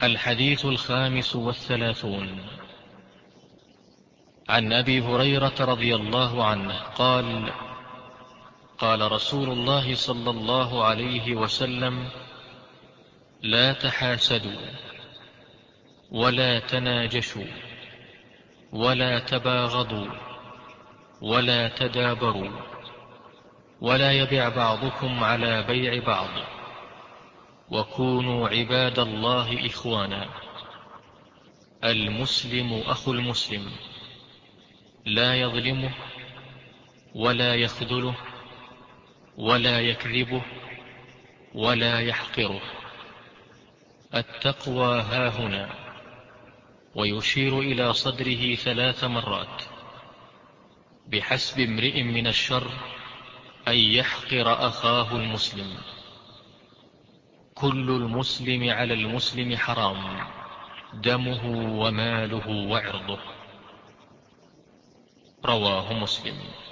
الحديث 35. عن أبي هريرة رضي الله عنه قال: قال رسول الله صلى الله عليه وسلم: لا تحاسدوا ولا تناجشوا ولا تباغضوا ولا تدابروا ولا يبع بعضكم على بيع بعض، وكونوا عباد الله إخوانا. المسلم أخو المسلم، لا يظلمه ولا يخذله ولا يكذبه ولا يحقره. التقوى هاهنا، ويشير إلى صدره 3 مرات. بحسب امرئ من الشر أن يحقر أخاه المسلم. كل المسلم على المسلم حرام، دمه وماله وعرضه. رواه مسلم.